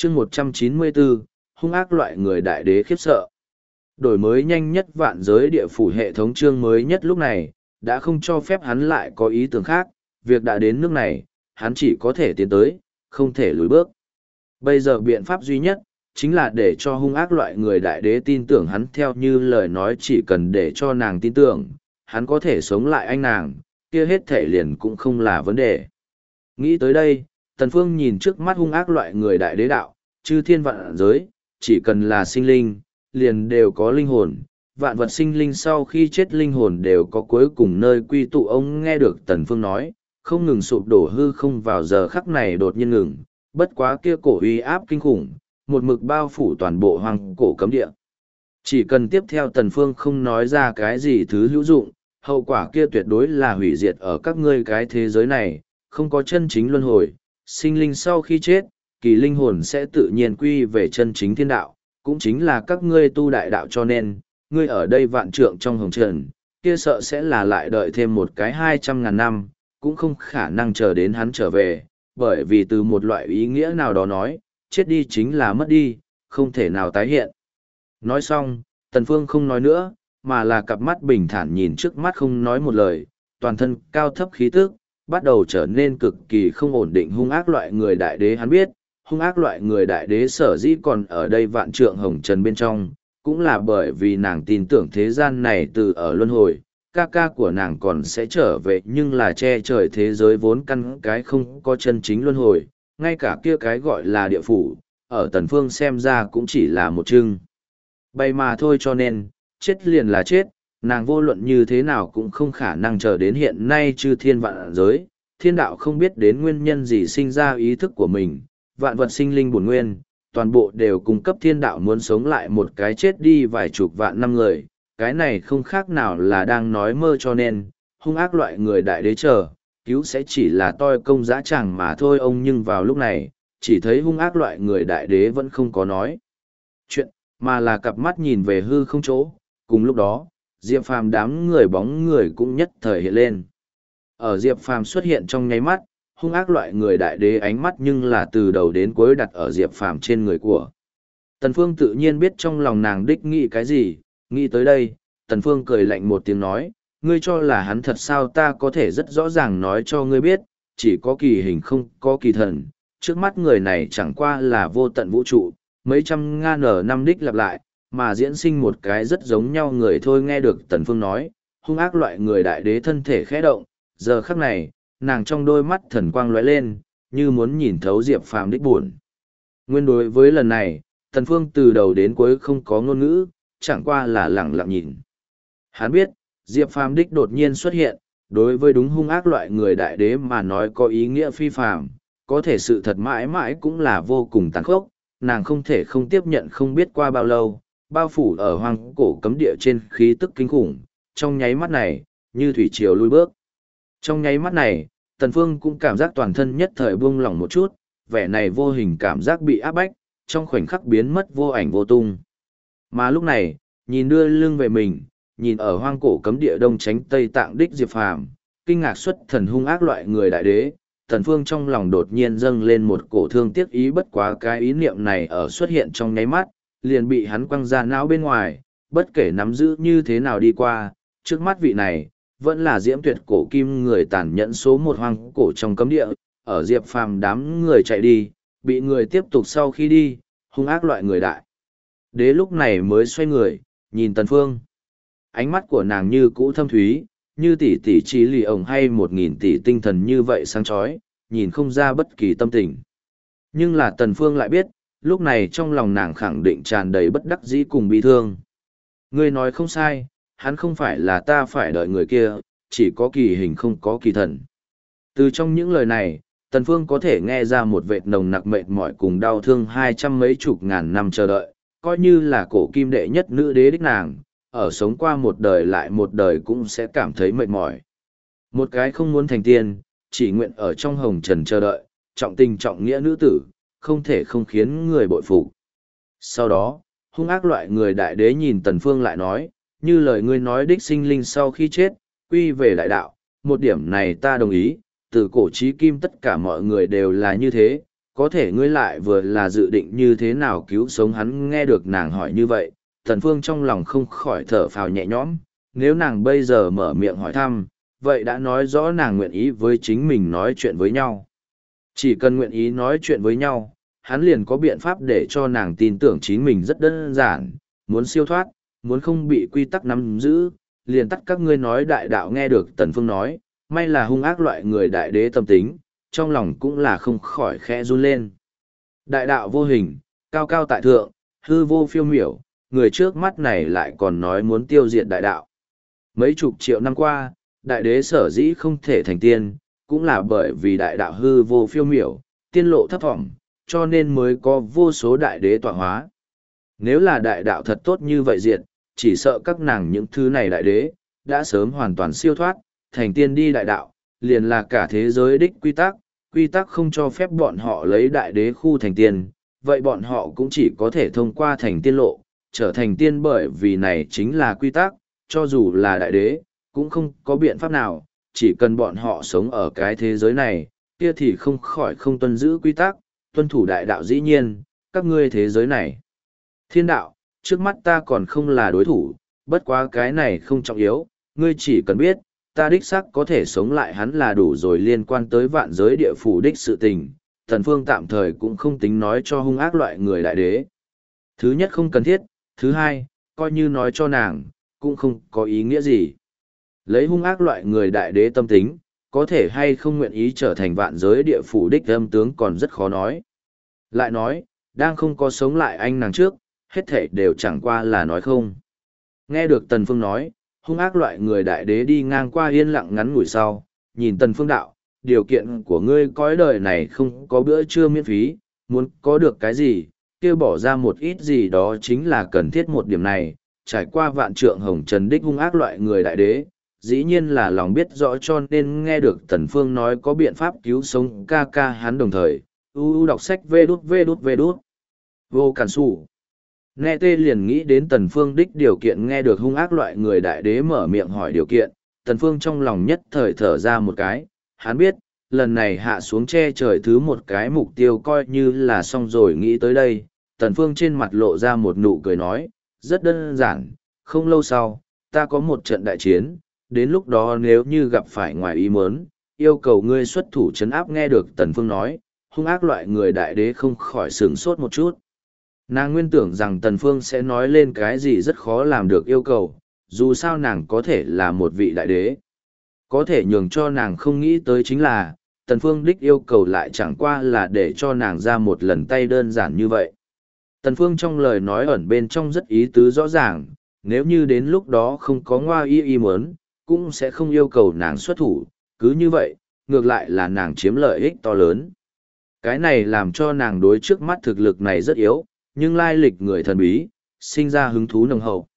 chương 194, hung ác loại người đại đế khiếp sợ. Đổi mới nhanh nhất vạn giới địa phủ hệ thống chương mới nhất lúc này, đã không cho phép hắn lại có ý tưởng khác, việc đã đến nước này, hắn chỉ có thể tiến tới, không thể lùi bước. Bây giờ biện pháp duy nhất, chính là để cho hung ác loại người đại đế tin tưởng hắn theo như lời nói chỉ cần để cho nàng tin tưởng, hắn có thể sống lại anh nàng, kia hết thể liền cũng không là vấn đề. Nghĩ tới đây, Tần Phương nhìn trước mắt hung ác loại người đại đế đạo, chư thiên vạn giới, chỉ cần là sinh linh, liền đều có linh hồn. Vạn vật sinh linh sau khi chết linh hồn đều có cuối cùng nơi quy tụ. Ông nghe được Tần Phương nói, không ngừng sụp đổ hư không vào giờ khắc này đột nhiên ngừng, bất quá kia cổ uy áp kinh khủng, một mực bao phủ toàn bộ hoang cổ cấm địa. Chỉ cần tiếp theo Tần Phương không nói ra cái gì thứ hữu dụng, hậu quả kia tuyệt đối là hủy diệt ở các ngươi cái thế giới này, không có chân chính luân hồi, sinh linh sau khi chết, kỳ linh hồn sẽ tự nhiên quy về chân chính thiên đạo, cũng chính là các ngươi tu đại đạo cho nên, ngươi ở đây vạn trượng trong hồng trần, kia sợ sẽ là lại đợi thêm một cái 200.000 năm, cũng không khả năng chờ đến hắn trở về, bởi vì từ một loại ý nghĩa nào đó nói, chết đi chính là mất đi, không thể nào tái hiện. Nói xong, Tần Phương không nói nữa, mà là cặp mắt bình thản nhìn trước mắt không nói một lời, toàn thân cao thấp khí tức, bắt đầu trở nên cực kỳ không ổn định hung ác loại người đại đế hắn biết, hung ác loại người đại đế sở dĩ còn ở đây vạn trượng hồng trần bên trong, cũng là bởi vì nàng tin tưởng thế gian này từ ở luân hồi, ca ca của nàng còn sẽ trở về nhưng là che trời thế giới vốn căn cái không có chân chính luân hồi, ngay cả kia cái gọi là địa phủ, ở Tần Phương xem ra cũng chỉ là một chưng bay mà thôi cho nên, chết liền là chết, nàng vô luận như thế nào cũng không khả năng chờ đến hiện nay chư thiên vạn giới, thiên đạo không biết đến nguyên nhân gì sinh ra ý thức của mình, vạn vật sinh linh bổn nguyên, toàn bộ đều cung cấp thiên đạo muốn sống lại một cái chết đi vài chục vạn năm người, cái này không khác nào là đang nói mơ cho nên, hung ác loại người đại đế chờ, cứu sẽ chỉ là toi công dã tràng mà thôi ông nhưng vào lúc này, chỉ thấy hung ác loại người đại đế vẫn không có nói chuyện, mà là cặp mắt nhìn về hư không chỗ, cùng lúc đó, Diệp Phàm đám người bóng người cũng nhất thời hiện lên. Ở Diệp Phàm xuất hiện trong nháy mắt, hung ác loại người đại đế ánh mắt nhưng là từ đầu đến cuối đặt ở Diệp Phàm trên người của. Tần Phương tự nhiên biết trong lòng nàng đích nghĩ cái gì, nghĩ tới đây, Tần Phương cười lạnh một tiếng nói, ngươi cho là hắn thật sao ta có thể rất rõ ràng nói cho ngươi biết, chỉ có kỳ hình không có kỳ thần, trước mắt người này chẳng qua là vô tận vũ trụ, mấy trăm ngàn năm đích lặp lại, mà diễn sinh một cái rất giống nhau người thôi nghe được Tần Phương nói, hung ác loại người đại đế thân thể khẽ động, giờ khắc này, nàng trong đôi mắt thần quang lóe lên, như muốn nhìn thấu Diệp Phàm đích buồn. Nguyên đối với lần này, Tần Phương từ đầu đến cuối không có ngôn ngữ, chẳng qua là lặng lặng nhìn. Hắn biết, Diệp Phàm đích đột nhiên xuất hiện, đối với đúng hung ác loại người đại đế mà nói có ý nghĩa phi phàm, có thể sự thật mãi mãi cũng là vô cùng tàn khốc, nàng không thể không tiếp nhận không biết qua bao lâu, bao phủ ở hoang cổ cấm địa trên khí tức kinh khủng, trong nháy mắt này, như thủy triều lui bước. Trong nháy mắt này, Tần Phương cũng cảm giác toàn thân nhất thời buông lỏng một chút, vẻ này vô hình cảm giác bị áp bách, trong khoảnh khắc biến mất vô ảnh vô tung. Mà lúc này, nhìn đưa lưng về mình, nhìn ở hoang cổ cấm địa đông tránh Tây Tạng đích Diệp Phàm, kinh ngạc xuất thần hung ác loại người đại đế, Tần Phương trong lòng đột nhiên dâng lên một cổ thương tiếc ý bất quá cái ý niệm này ở xuất hiện trong nháy mắt, liền bị hắn quăng ra não bên ngoài, bất kể nắm giữ như thế nào đi qua, trước mắt vị này, vẫn là diễm tuyệt cổ kim người tàn nhẫn số một hoang cổ trong cấm địa, ở Diệp Phàm đám người chạy đi, bị người tiếp tục sau khi đi, hung ác loại người đại. Đế lúc này mới xoay người, nhìn Tần Phương. Ánh mắt của nàng như cũ thâm thúy, như tỷ tỷ trí lì ổng hay 1.000 tỷ tinh thần như vậy sáng chói, nhìn không ra bất kỳ tâm tình. Nhưng là Tần Phương lại biết, lúc này trong lòng nàng khẳng định tràn đầy bất đắc dĩ cùng bi thương. Ngươi nói không sai, hắn không phải là ta phải đợi người kia, chỉ có kỳ hình không có kỳ thần. Từ trong những lời này, Tần Phương có thể nghe ra một vệt nồng nặc mệt mỏi cùng đau thương 200 mấy chục ngàn năm chờ đợi, coi như là cổ kim đệ nhất nữ đế đích nàng, ở sống qua một đời lại một đời cũng sẽ cảm thấy mệt mỏi. Một cái không muốn thành tiên, chỉ nguyện ở trong hồng trần chờ đợi, trọng tình trọng nghĩa nữ tử, không thể không khiến người bội phục. Sau đó, hung ác loại người đại đế nhìn Tần Phương lại nói, như lời ngươi nói đích sinh linh sau khi chết, quy về đại đạo, một điểm này ta đồng ý, từ cổ chí kim tất cả mọi người đều là như thế, có thể ngươi lại vừa là dự định như thế nào cứu sống hắn. Nghe được nàng hỏi như vậy, Tần Phương trong lòng không khỏi thở phào nhẹ nhõm, nếu nàng bây giờ mở miệng hỏi thăm, vậy đã nói rõ nàng nguyện ý với chính mình nói chuyện với nhau. Chỉ cần nguyện ý nói chuyện với nhau, hắn liền có biện pháp để cho nàng tin tưởng chính mình. Rất đơn giản, muốn siêu thoát, muốn không bị quy tắc nắm giữ, liền tắt các ngươi nói. Đại đạo nghe được Tần Phương nói, may là hung ác loại người đại đế tâm tính, trong lòng cũng là không khỏi khẽ run lên. Đại đạo vô hình, cao cao tại thượng, hư vô phiêu miểu, người trước mắt này lại còn nói muốn tiêu diệt đại đạo. Mấy chục triệu năm qua, đại đế sở dĩ không thể thành tiên, cũng là bởi vì đại đạo hư vô phiêu miểu, tiên lộ thấp thỏm, cho nên mới có vô số đại đế tọa hóa. Nếu là đại đạo thật tốt như vậy diệt, chỉ sợ các nàng những thứ này đại đế, đã sớm hoàn toàn siêu thoát, thành tiên đi đại đạo, liền là cả thế giới đích quy tắc không cho phép bọn họ lấy đại đế khu thành tiên, vậy bọn họ cũng chỉ có thể thông qua thành tiên lộ, trở thành tiên. Bởi vì này chính là quy tắc, cho dù là đại đế, cũng không có biện pháp nào, chỉ cần bọn họ sống ở cái thế giới này, kia thì không khỏi không tuân giữ quy tắc, tuân thủ đại đạo. Dĩ nhiên, các ngươi thế giới này, thiên đạo, trước mắt ta còn không là đối thủ, bất quá cái này không trọng yếu, ngươi chỉ cần biết, ta đích xác có thể sống lại hắn là đủ rồi. Liên quan tới vạn giới địa phủ đích sự tình, Tần Phương tạm thời cũng không tính nói cho hung ác loại người đại đế. Thứ nhất không cần thiết, thứ hai, coi như nói cho nàng, cũng không có ý nghĩa gì. Lấy hung ác loại người đại đế tâm tính, có thể hay không nguyện ý trở thành vạn giới địa phủ đích âm tướng còn rất khó nói. Lại nói, đang không có sống lại anh nàng trước, hết thảy đều chẳng qua là nói không. Nghe được Tần Phương nói, hung ác loại người đại đế đi ngang qua yên lặng ngắn ngủi sau, nhìn Tần Phương đạo, điều kiện của ngươi cõi đời này không có bữa trưa miễn phí, muốn có được cái gì, kia bỏ ra một ít gì đó chính là cần thiết. Một điểm này, trải qua vạn trượng hồng trần đích hung ác loại người đại đế, dĩ nhiên là lòng biết rõ, cho nên nghe được Tần Phương nói có biện pháp cứu sống ca ca hắn, đồng thời đọc sách vê đút vô cản sủ. Nghe tê liền nghĩ đến Tần Phương đích điều kiện. Nghe được hung ác loại người đại đế mở miệng hỏi điều kiện, Tần Phương trong lòng nhất thời thở ra một cái. Hắn biết, lần này hạ xuống che trời thứ một cái mục tiêu coi như là xong rồi. Nghĩ tới đây, Tần Phương trên mặt lộ ra một nụ cười nói, rất đơn giản, không lâu sau, ta có một trận đại chiến, đến lúc đó nếu như gặp phải ngoài ý muốn, yêu cầu ngươi xuất thủ trấn áp. Nghe được Tần Phương nói, hung ác loại người đại đế không khỏi sửng sốt một chút. Nàng nguyên tưởng rằng Tần Phương sẽ nói lên cái gì rất khó làm được yêu cầu, dù sao nàng có thể là một vị đại đế. Có thể nhường cho nàng không nghĩ tới chính là, Tần Phương đích yêu cầu lại chẳng qua là để cho nàng ra một lần tay đơn giản như vậy. Tần Phương trong lời nói ẩn bên trong rất ý tứ rõ ràng, nếu như đến lúc đó không có ngoa y muốn, cũng sẽ không yêu cầu nàng xuất thủ, cứ như vậy, ngược lại là nàng chiếm lợi ích to lớn. Cái này làm cho nàng đối trước mắt thực lực này rất yếu, nhưng lai lịch người thần bí, sinh ra hứng thú nồng hậu.